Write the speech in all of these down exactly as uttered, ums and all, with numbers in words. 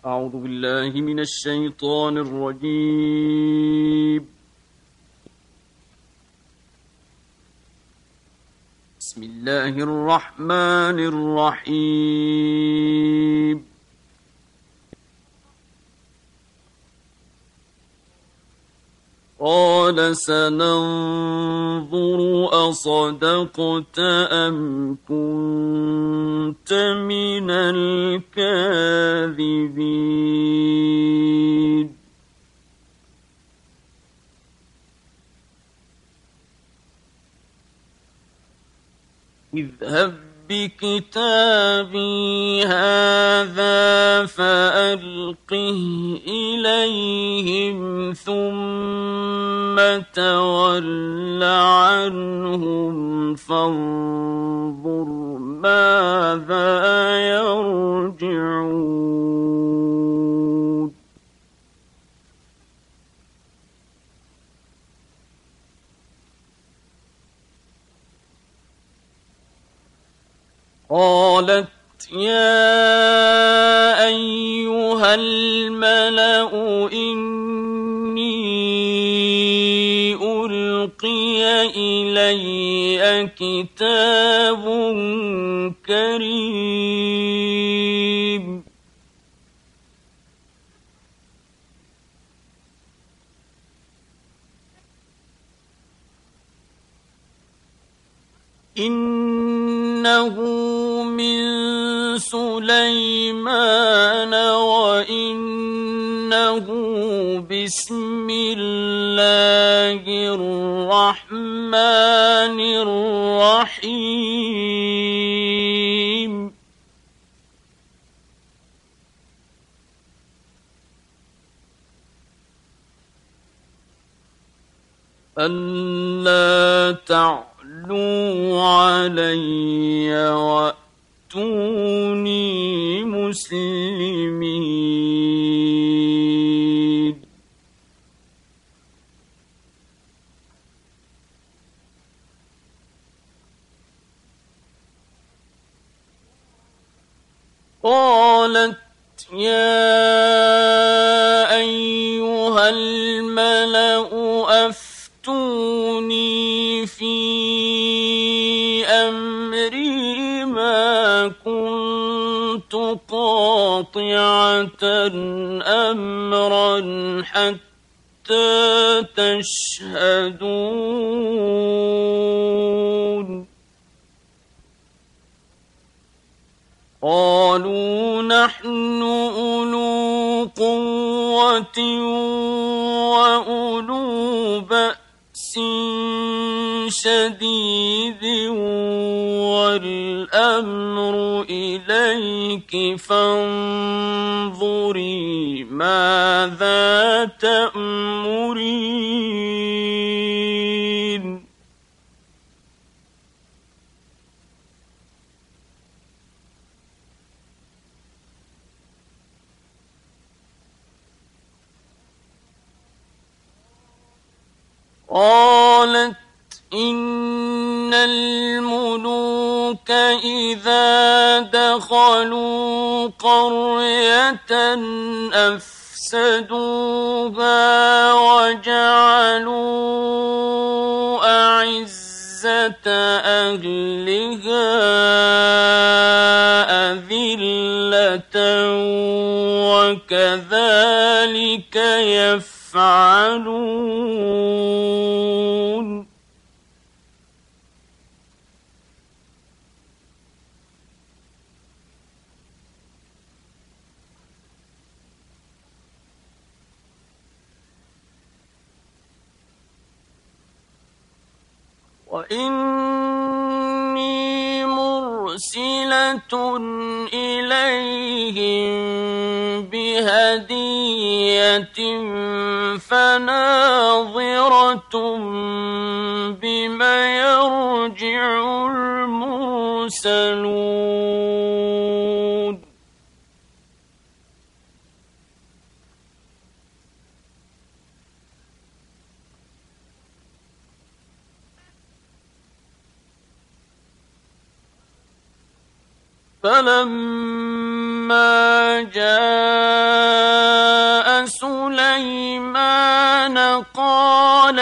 أعوذ بالله من الشيطان الرجيم. بسم الله الرحمن الرحيم. قال سننظر أصدقت أم كنت من الكاذبين. اذهب بكتابي هذا فألقه إليهم ثم تول عنهم فانظر ماذا يرجعون. قالت يا أيها الملأ إني ألقي إلي كتاب كريم إنه من سليمان وإنه بسم الله الرحمن الرحيم. ألا تعلوا علي وأتوني مسلمين. قالت يا أيها الملأ أفتوني في أمري ما كنت قاطعة أمرا حتى تشهدون. قالوا نحن أولو قوة وأولو بأس شديد والأمر إليك فانظري ماذا تأمرين. قالت إن الملوك إذا دخلوا قرية أفسدوها وجعلوا أعزة أهلها أذلة وكذلك يفعلون. وإني مرسلة إليهم بهدية فناظرة بما يرجع المرسلون. فلما فلما جاء سليمان قال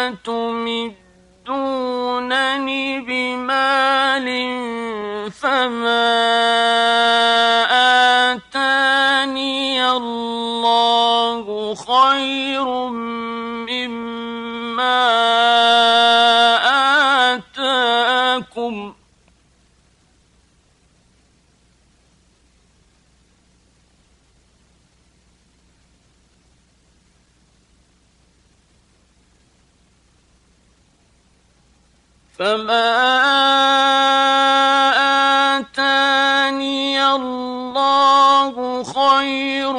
أتمدونني بمال فما آتاني الله خير مما آتاكم فما آتاني الله خير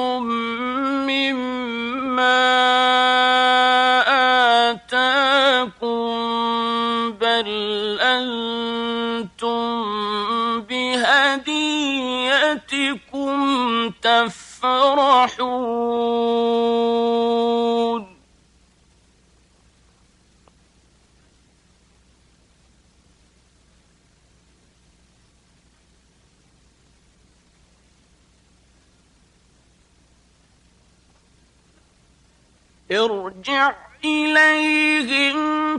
مما آتاكم بل أنتم بهديتكم تفرحون ارجع إليهم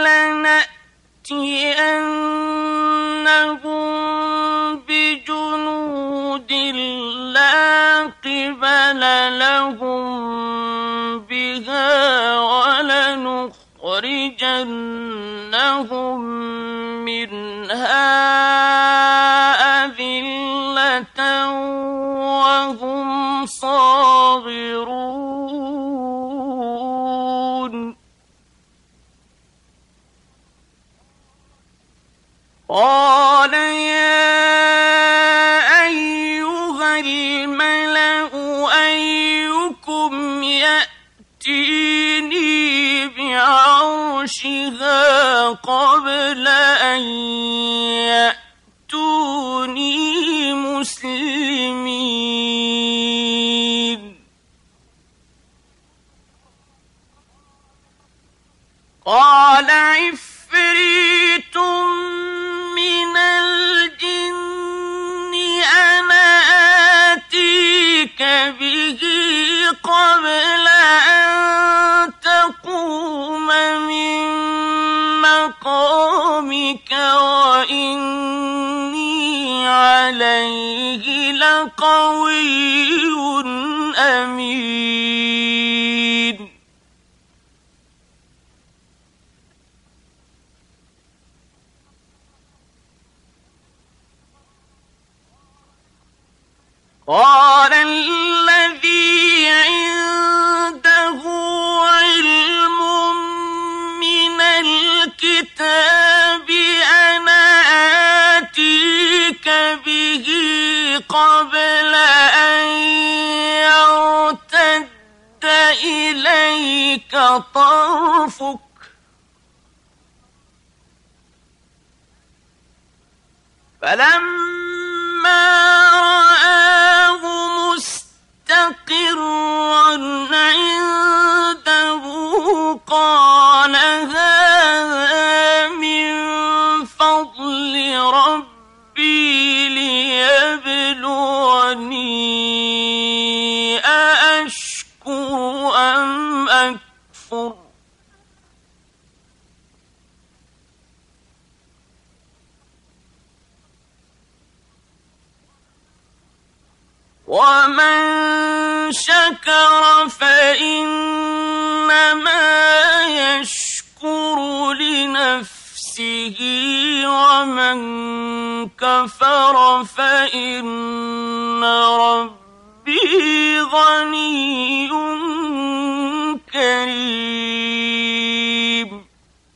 فلنأتينهم بجنود لا قبل لهم بها ولنخرجنهم منها أذلة وهم صاغرون قال يا أيها الملأ أيكم يأتيني بعرشها قبل أن يأتوني مسلمين قال عفريت من الجن أنا آتيك به قبل أن تقوم من مقامك وإني عليه لقوي أمين قال الذي عنده علم من الكتاب أنا آتيك به قبل أن يرتد إليك طرفك فلما رآه مستقرا عنده قال هذا من فضل ربي ليبلوني أأشكر أم أكفر ومن شكر فإنما يشكر لنفسه ومن كفر فإن ربي غني كريم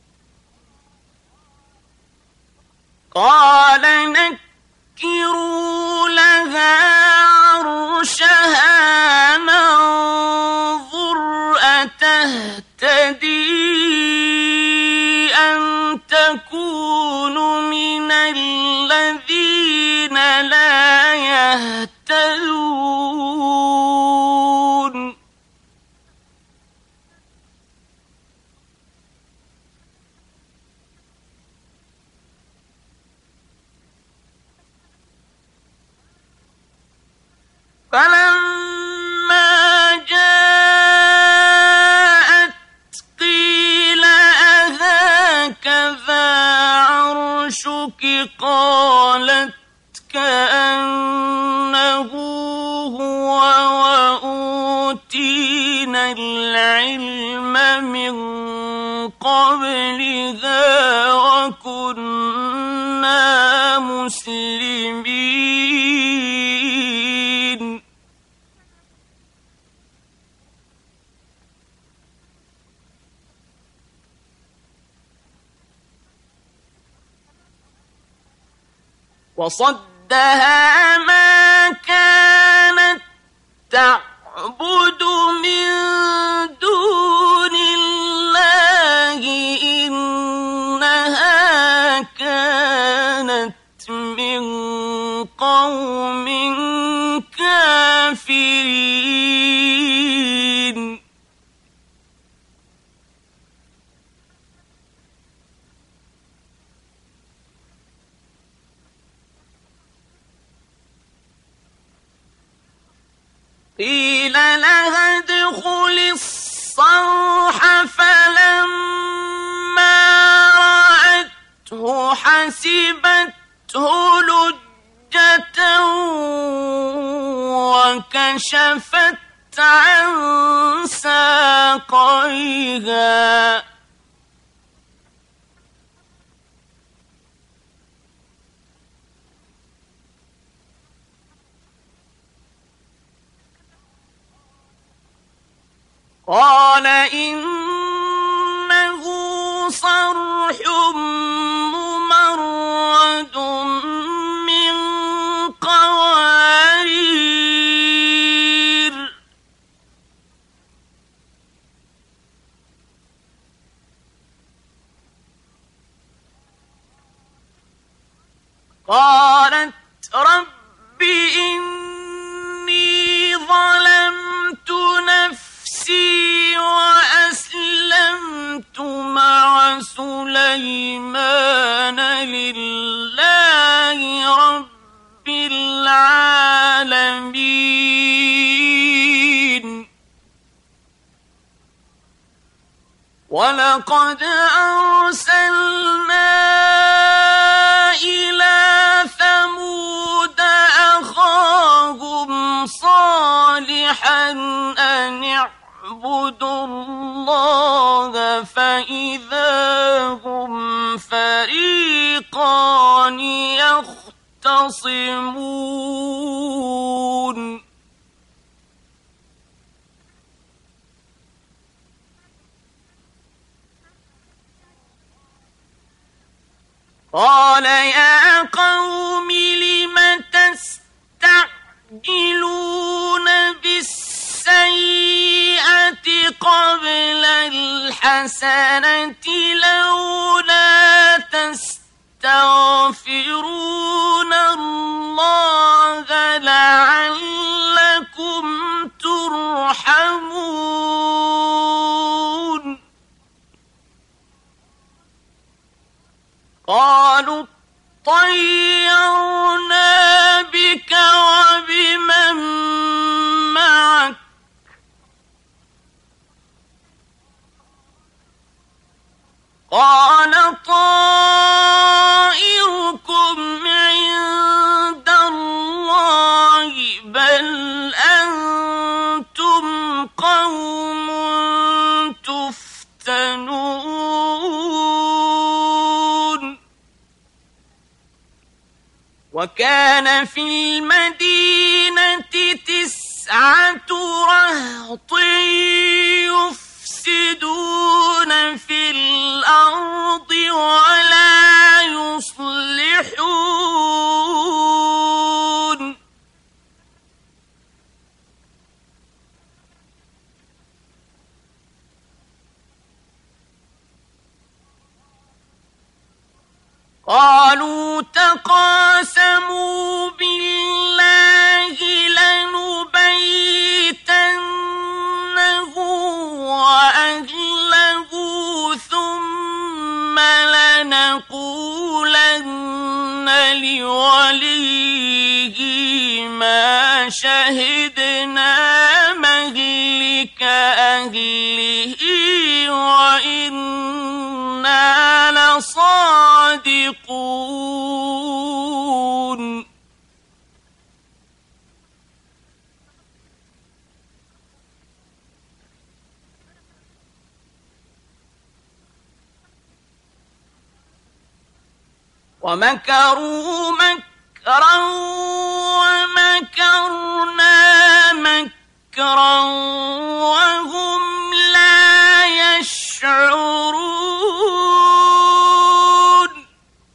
قال نكروا لها عرشها ننظر أتهتدي أم تكون من الذين لا يهتدون قالت كأنه هو وأوتينا العلم من قبلها وكنا مسلمين. وصدها ما كانت تعبد من دون الله إنها كانت من قوم كافرين. قيل لها ادخل الصرح فلما رأته حسبته لجة وكشفت عن ساقيها قال إنه صرح ممرد من قوارير. قالت رب إني ظلمت نفسي وأسلمت مع سليمان لله رب العالمين. ولقد أرسلنا إلى ثمود أخاهم صالحا أن اعبدوا الله فإذا هم فريقان يختصمون. قال يا قوم لم تستعجلون بالسيئة قبل الحسنة لولا تستغفرون الله لعلكم ترحمون. قالوا طيرنا بك وبمن معك قال طائركم عند الله بل أنتم قوم تفتنون. وكان في المدينة تسعة رهط يفسدون في الأرض ولا يصلحون. قالوا تقاسموا بالله لنبيتنه وأهله ثم لنقولن لوليه ما شهدنا مهلك أهله وإنا لصادقون. ومكروا مكرا ومكرنا مكرا وهم لا يشعرون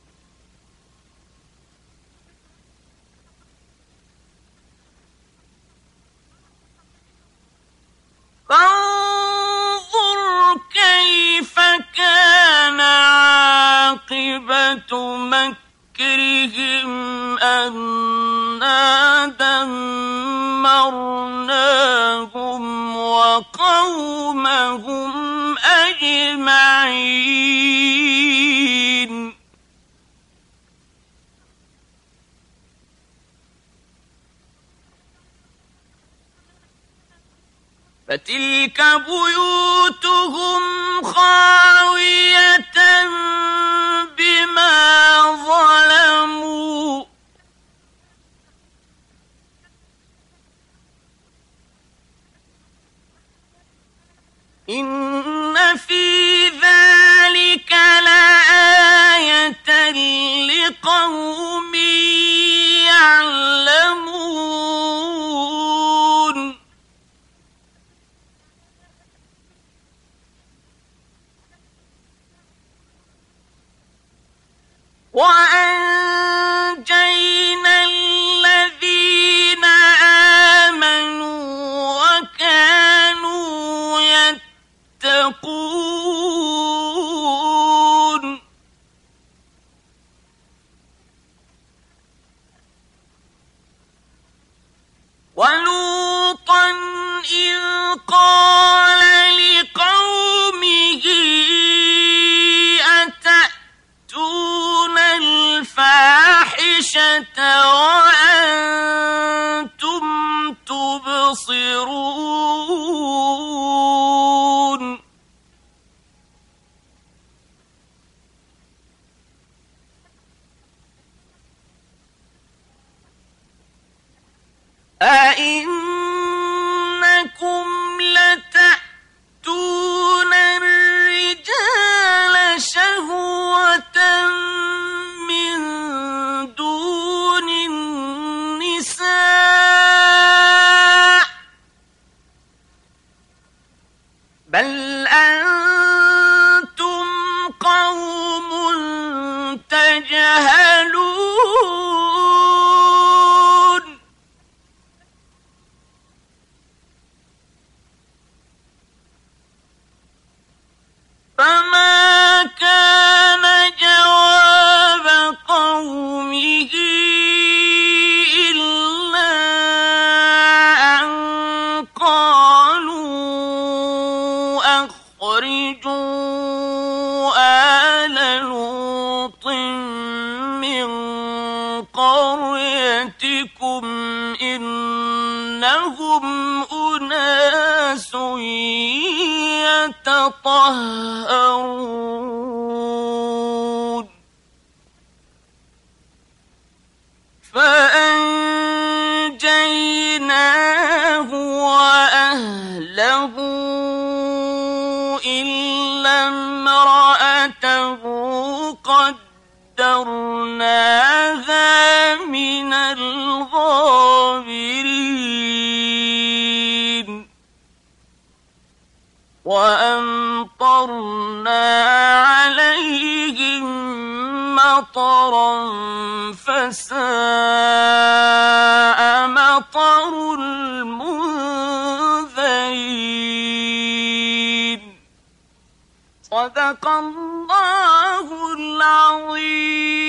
فانظر كيف كان عاقبة مكرهم أنا دمرناهم وقومهم أجمعين فتلك بيوتهم خاوية بما ظلموا إن في ذلك لآية لقوم يعلمون وأنجينا الذين آمنوا وكانوا يتقون ولوطا إذ قال لقومه أتأتون الفاحشة وأنتم تبصرون أئنكم لتأتون الرجال شهوة من دون النساء بل أنتم قوم تجهلون فما كان جواب قومه إلا أن قالوا أخرجوا آل لوط من قريتكم إنهم أناس يتطهرون فأنجيناه وأهله إلا امرأته قدرناها من الغابرين وأمطرنا عليهم مطرا فساء مطر المنذرين صدق الله العظيم.